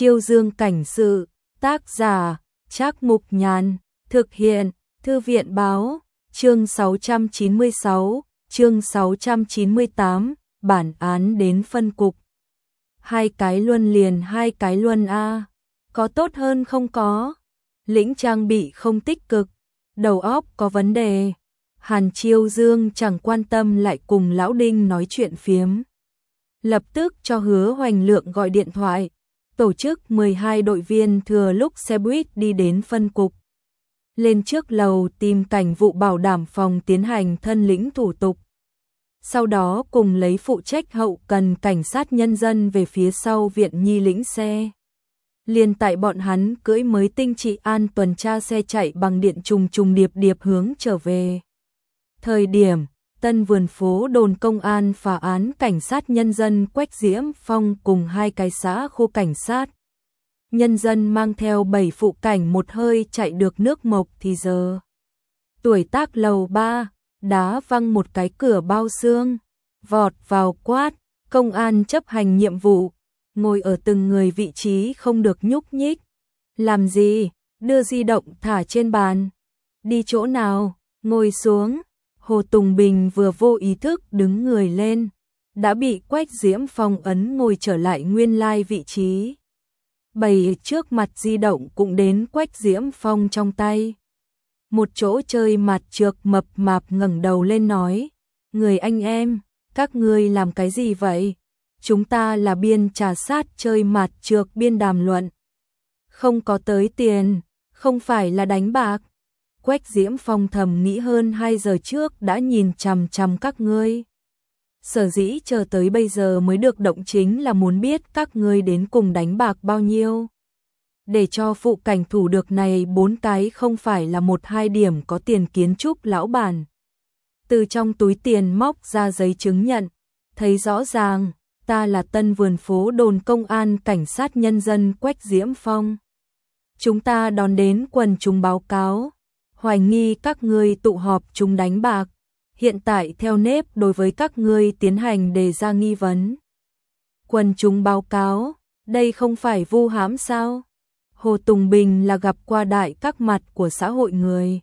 Chiêu Dương cảnh sự, tác giả, Trác Mục Nhàn, thực hiện, Thư viện Báo, chương 696, chương 698, bản án đến phân cục. Hai cái luân liền hai cái luân a, có tốt hơn không có? Lĩnh trang bị không tích cực, đầu óc có vấn đề. Hàn Chiêu Dương chẳng quan tâm lại cùng Lão Đinh nói chuyện phiếm. Lập tức cho Hứa Hoành Lượng gọi điện thoại, tổ chức 12 đội viên thừa lúc xe buýt đi đến phân cục. Lên trước lầu tìm cảnh vụ bảo đảm phòng tiến hành thân lĩnh thủ tục. Sau đó cùng lấy phụ trách hậu cần cảnh sát nhân dân về phía sau viện nhi lĩnh xe. Liền tại bọn hắn cưỡi mới tinh trị an tuần tra xe chạy bằng điện trùng trùng điệp điệp hướng trở về. Thời điểm, Tân Vườn Phố đồn công an phá án cảnh sát nhân dân Quách Diễm Phong cùng hai cái xã khu cảnh sát. Nhân dân mang theo 7 phụ cảnh một hơi chạy được nước Mộc thì giờ. Tuổi tác lầu 3, đá văng một cái cửa bao xương, vọt vào quát, công an chấp hành nhiệm vụ, ngồi ở từng người vị trí không được nhúc nhích. Làm gì? Đưa di động thả trên bàn. Đi chỗ nào? Ngồi xuống. Hồ Tùng Bình vừa vô ý thức đứng người lên, đã bị Quách Diễm Phong ấn ngồi trở lại nguyên lai vị trí. Bày trước mặt di động cũng đến Quách Diễm Phong trong tay. Một chỗ chơi mặt trược mập mạp ngẩng đầu lên nói, người anh em, các ngươi làm cái gì vậy? Chúng ta là biên trà sát chơi mặt trược biên đàm luận. Không có tới tiền, không phải là đánh bạc. Quách Diễm Phong thầm nghĩ hơn 2 giờ trước đã nhìn chằm chằm các ngươi. Sở dĩ chờ tới bây giờ mới được động chính là muốn biết các ngươi đến cùng đánh bạc bao nhiêu. Để cho phụ cảnh thủ được này 4 cái không phải là 1-2 điểm có tiền kiến trúc lão bản. Từ trong túi tiền móc ra giấy chứng nhận, thấy rõ ràng, ta là Tân Vườn Phố đồn công an cảnh sát nhân dân Quách Diễm Phong. Chúng ta đón đến quần chúng báo cáo, hoài nghi các ngươi tụ họp chúng đánh bạc. Hiện tại theo nếp đối với các ngươi tiến hành đề ra nghi vấn. Quần chúng báo cáo, đây không phải vu hãm sao? Hồ Tùng Bình là gặp qua đại các mặt của xã hội người.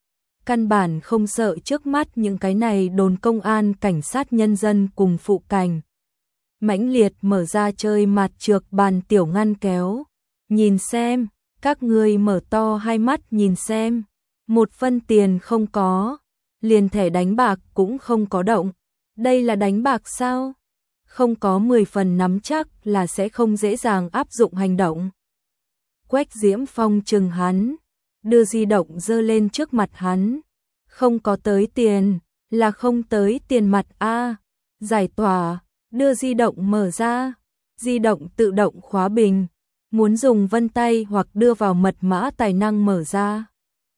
Căn bản không sợ trước mắt những cái này đồn công an cảnh sát nhân dân cùng phụ cảnh. Mãnh liệt mở ra chơi mặt trược bàn tiểu ngăn kéo. Nhìn xem, các ngươi mở to hai mắt nhìn xem. 1 phân tiền không có. Liền thẻ đánh bạc cũng không có động. Đây là đánh bạc sao? Không có 10 phần nắm chắc là sẽ không dễ dàng áp dụng hành động. Quách Diễm Phong chừng hắn, đưa di động giơ lên trước mặt hắn. Không có tới tiền, là không tới tiền mặt a. Giải tỏa, đưa di động mở ra. Di động tự động khóa bình, muốn dùng vân tay hoặc đưa vào mật mã tài năng mở ra.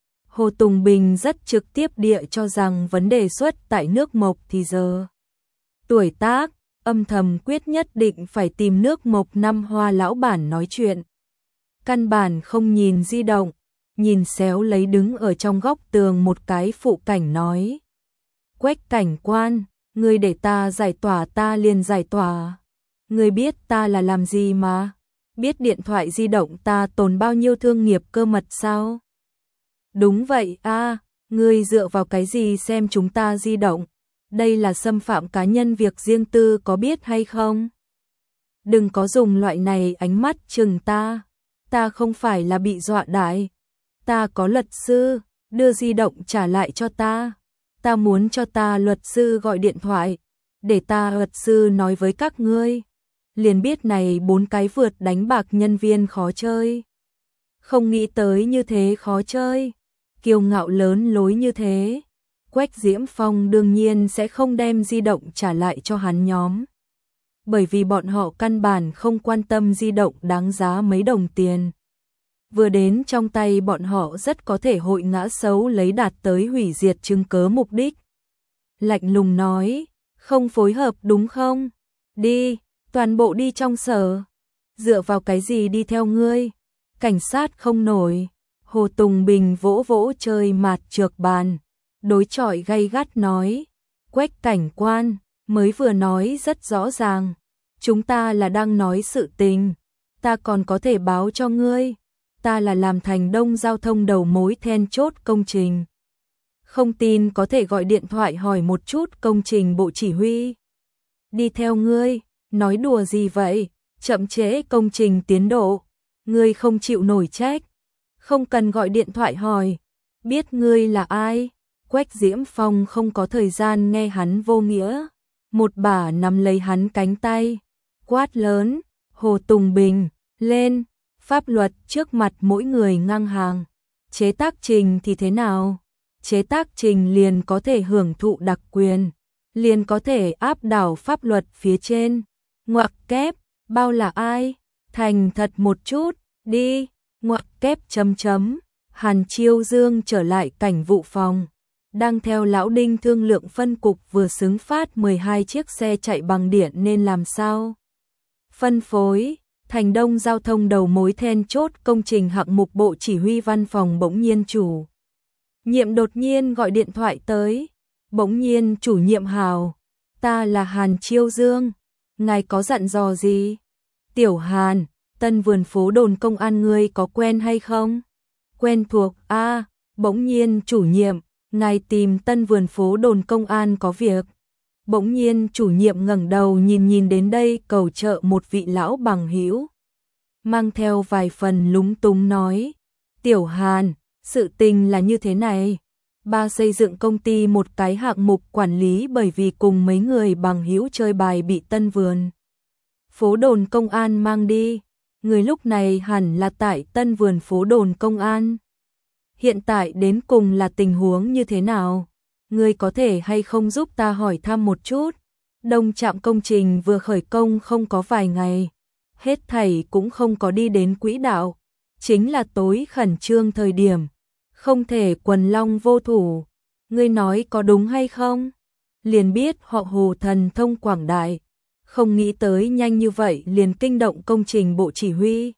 Hồ Tùng Bình rất trực tiếp địa cho rằng vấn đề xuất tại nước Mộc thì giờ. Tuổi tác, âm thầm quyết nhất định phải tìm nước Mộc năm Hoa lão bản nói chuyện. Căn bản không nhìn di động, nhìn xéo lấy đứng ở trong góc tường một cái phụ cảnh nói. Quách cảnh quan, ngươi để ta giải tỏa ta liền giải tỏa. Ngươi biết ta là làm gì mà? Biết điện thoại di động ta tồn bao nhiêu thương nghiệp cơ mật sao? Đúng vậy a, ngươi dựa vào cái gì xem chúng ta di động? Đây là xâm phạm cá nhân việc riêng tư có biết hay không? Đừng có dùng loại này ánh mắt chừng ta không phải là bị dọa đại. Ta có luật sư, đưa di động trả lại cho ta. Ta muốn cho ta luật sư gọi điện thoại, để ta luật sư nói với các ngươi. Liền biết này 4 cái vượt đánh bạc nhân viên khó chơi. Không nghĩ tới như thế khó chơi. Kiêu ngạo lớn lối như thế, Quách Diễm Phong đương nhiên sẽ không đem di động trả lại cho hắn nhóm. Bởi vì bọn họ căn bản không quan tâm di động đáng giá mấy đồng tiền. Vừa đến trong tay bọn họ rất có thể hội ngã xấu lấy đạt tới hủy diệt chứng cớ mục đích. Lạnh lùng nói, không phối hợp đúng không? Đi, toàn bộ đi trong sở. Dựa vào cái gì đi theo ngươi? Cảnh sát không nổi. Hồ Tùng Bình vỗ vỗ chơi mặt trược bàn, đối chọi gay gắt nói, Quách cảnh quan, mới vừa nói rất rõ ràng, chúng ta là đang nói sự tình, ta còn có thể báo cho ngươi, ta là làm Thành Đông giao thông đầu mối then chốt công trình. Không tin có thể gọi điện thoại hỏi một chút công trình bộ chỉ huy. Đi theo ngươi, nói đùa gì vậy, chậm trễ công trình tiến độ, ngươi không chịu nổi trách. Không cần gọi điện thoại hỏi, biết ngươi là ai. Quách Diễm Phong không có thời gian nghe hắn vô nghĩa, một bà nắm lấy hắn cánh tay, quát lớn, Hồ Tùng Bình, lên, pháp luật trước mặt mỗi người ngang hàng. Chế tác trình thì thế nào? Chế tác trình liền có thể hưởng thụ đặc quyền, liền có thể áp đảo pháp luật phía trên. Ngoặc kép, bao là ai? Thành thật một chút, đi, ngoặc kép chấm chấm. Hàn Chiêu Dương trở lại cảnh vụ phòng, đang theo Lão Đinh thương lượng phân cục vừa xứng phát 12 chiếc xe chạy bằng điện nên làm sao. Phân phối, Thành Đông giao thông đầu mối then chốt công trình hạng mục bộ chỉ huy văn phòng bỗng nhiên chủ nhiệm đột nhiên gọi điện thoại tới. Bỗng nhiên chủ nhiệm hào, ta là Hàn Chiêu Dương, ngài có dặn dò gì? Tiểu Hàn, Tân Vườn Phố Đồn Công an ngươi có quen hay không? Quen thuộc, bỗng nhiên chủ nhiệm, ngài tìm Tân Vườn Phố Đồn Công an có việc. Bỗng nhiên chủ nhiệm ngẩng đầu nhìn đến đây cầu trợ một vị lão bằng hữu, mang theo vài phần lúng túng nói, Tiểu Hàn, sự tình là như thế này, ba xây dựng công ty một cái hạng mục quản lý bởi vì cùng mấy người bằng hữu chơi bài bị Tân Vườn Phố Đồn Công an mang đi, người lúc này hẳn là tại Tân Vườn Phố Đồn Công an. Hiện tại đến cùng là tình huống như thế nào? Ngươi có thể hay không giúp ta hỏi thăm một chút? Đông Trạm công trình vừa khởi công không có vài ngày, hết thảy cũng không có đi đến quỹ đạo, chính là tối khẩn trương thời điểm, không thể quần long vô thủ. Ngươi nói có đúng hay không? Liền biết họ Hồ thần thông quảng đại, không nghĩ tới nhanh như vậy liền kinh động công trình bộ chỉ huy.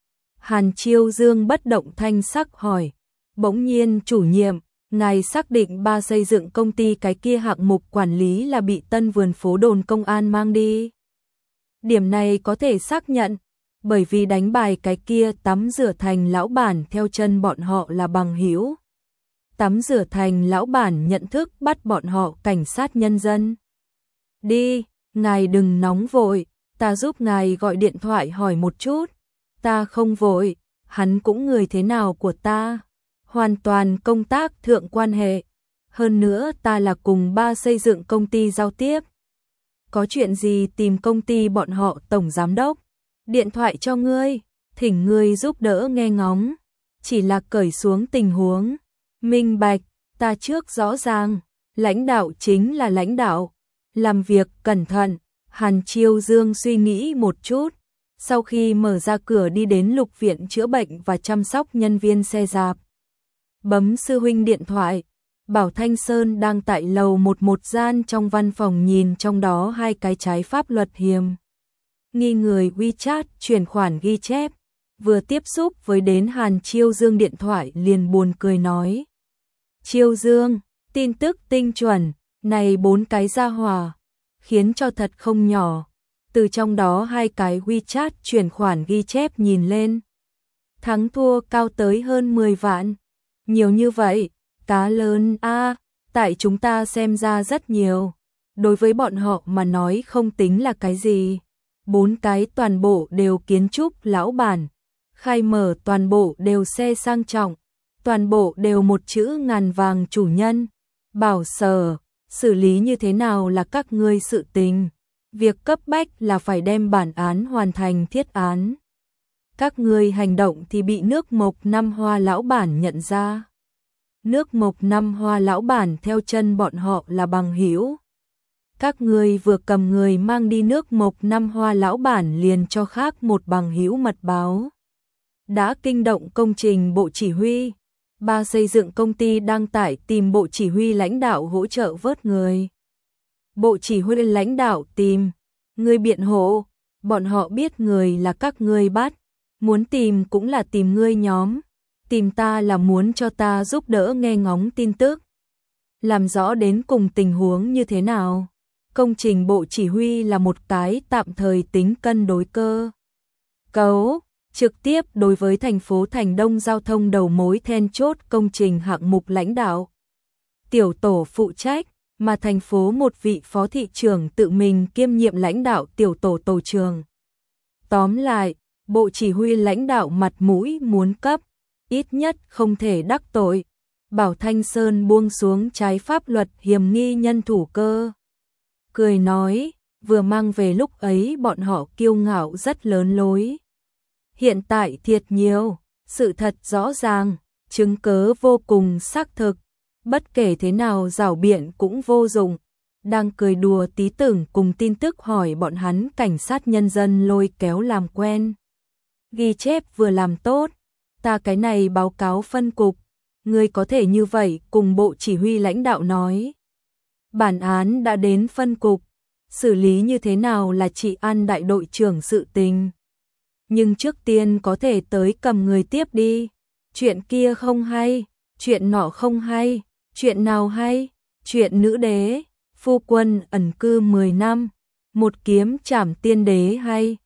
Hàn Chiêu Dương bất động thanh sắc hỏi, bỗng nhiên chủ nhiệm, ngài xác định ba xây dựng công ty cái kia hạng mục quản lý là bị Tân Vườn Phố Đồn Công an mang đi. Điểm này có thể xác nhận, bởi vì đánh bài cái kia Tắm Rửa Thành lão bản theo chân bọn họ là bằng hữu. Tắm Rửa Thành lão bản nhận thức bắt bọn họ cảnh sát nhân dân. Đi, ngài đừng nóng vội, ta giúp ngài gọi điện thoại hỏi một chút. Ta không vội, hắn cũng người thế nào của ta, hoàn toàn công tác thượng quan hệ. Hơn nữa ta là cùng ba xây dựng công ty giao tiếp. Có chuyện gì tìm công ty bọn họ tổng giám đốc, điện thoại cho ngươi, thỉnh ngươi giúp đỡ nghe ngóng, chỉ là cởi xuống tình huống. Minh bạch, ta trước rõ ràng, lãnh đạo chính là lãnh đạo, làm việc cẩn thận. Hàn Chiêu Dương suy nghĩ một chút, sau khi mở ra cửa đi đến Lục Viện chữa bệnh và chăm sóc nhân viên xe rạp. Bấm sư huynh điện thoại, Bảo Thanh Sơn đang tại lầu một gian trong văn phòng nhìn trong đó hai cái trái pháp luật hiểm nghi người WeChat chuyển khoản ghi chép, vừa tiếp xúc với đến Hàn Chiêu Dương điện thoại liền buồn cười nói. Chiêu Dương, tin tức tinh chuẩn, này 4 cái gia hỏa, khiến cho thật không nhỏ, từ trong đó hai cái WeChat chuyển khoản ghi chép nhìn lên. Thắng thua cao tới hơn 10 vạn, nhiều như vậy, cá lớn tại chúng ta xem ra rất nhiều, đối với bọn họ mà nói không tính là cái gì. 4 cái toàn bộ đều kiến trúc lão bản, khai mở toàn bộ đều xe sang trọng, toàn bộ đều một chữ ngàn vàng chủ nhân. Bảo Sở, xử lý như thế nào là các ngươi sự tình, việc cấp bách là phải đem bản án hoàn thành thiết án. Các ngươi hành động thì bị nước Mộc Năm Hoa lão bản nhận ra. Nước Mộc Năm Hoa lão bản theo chân bọn họ là bằng hữu. Các ngươi vừa cầm người mang đi nước Mộc Năm Hoa lão bản liền cho khác một bằng hữu mật báo. Đã kinh động công trình bộ chỉ huy, ba xây dựng công ty đang tại tìm bộ chỉ huy lãnh đạo hỗ trợ vớt người. Bộ chỉ huy lãnh đạo tìm, người biện hộ, bọn họ biết người là các ngươi bắt, muốn tìm cũng là tìm ngươi nhóm, tìm ta là muốn cho ta giúp đỡ nghe ngóng tin tức, làm rõ đến cùng tình huống như thế nào. Công trình bộ chỉ huy là một cái tạm thời tính cân đối cơ cấu, trực tiếp đối với thành phố Thành Đông giao thông đầu mối then chốt công trình hạng mục lãnh đạo. Tiểu tổ phụ trách, mà thành phố một vị phó thị trưởng tự mình kiêm nhiệm lãnh đạo tiểu tổ tổ trường. Tóm lại, bộ chỉ huy lãnh đạo mặt mũi muốn cấp, ít nhất không thể đắc tội. Bảo Thanh Sơn buông xuống trái pháp luật hiểm nghi nhân thủ cơ. Cười nói, vừa mang về lúc ấy bọn họ kiêu ngạo rất lớn lối. Hiện tại thiệt nhiều, sự thật rõ ràng, chứng cớ vô cùng xác thực, bất kể thế nào rảo biện cũng vô dụng. Đang cười đùa tí tưởng cùng tin tức hỏi bọn hắn cảnh sát nhân dân lôi kéo làm quen. Ghi chép vừa làm tốt, ta cái này báo cáo phân cục, người có thể như vậy cùng bộ chỉ huy lãnh đạo nói. Bản án đã đến phân cục, xử lý như thế nào là chị An đại đội trưởng sự tình. Nhưng trước tiên có thể tới cầm người tiếp đi, chuyện kia không hay, chuyện nọ không hay, chuyện nào hay, chuyện nữ đế, phu quân ẩn cư 10 năm, một kiếm trảm tiên đế hay.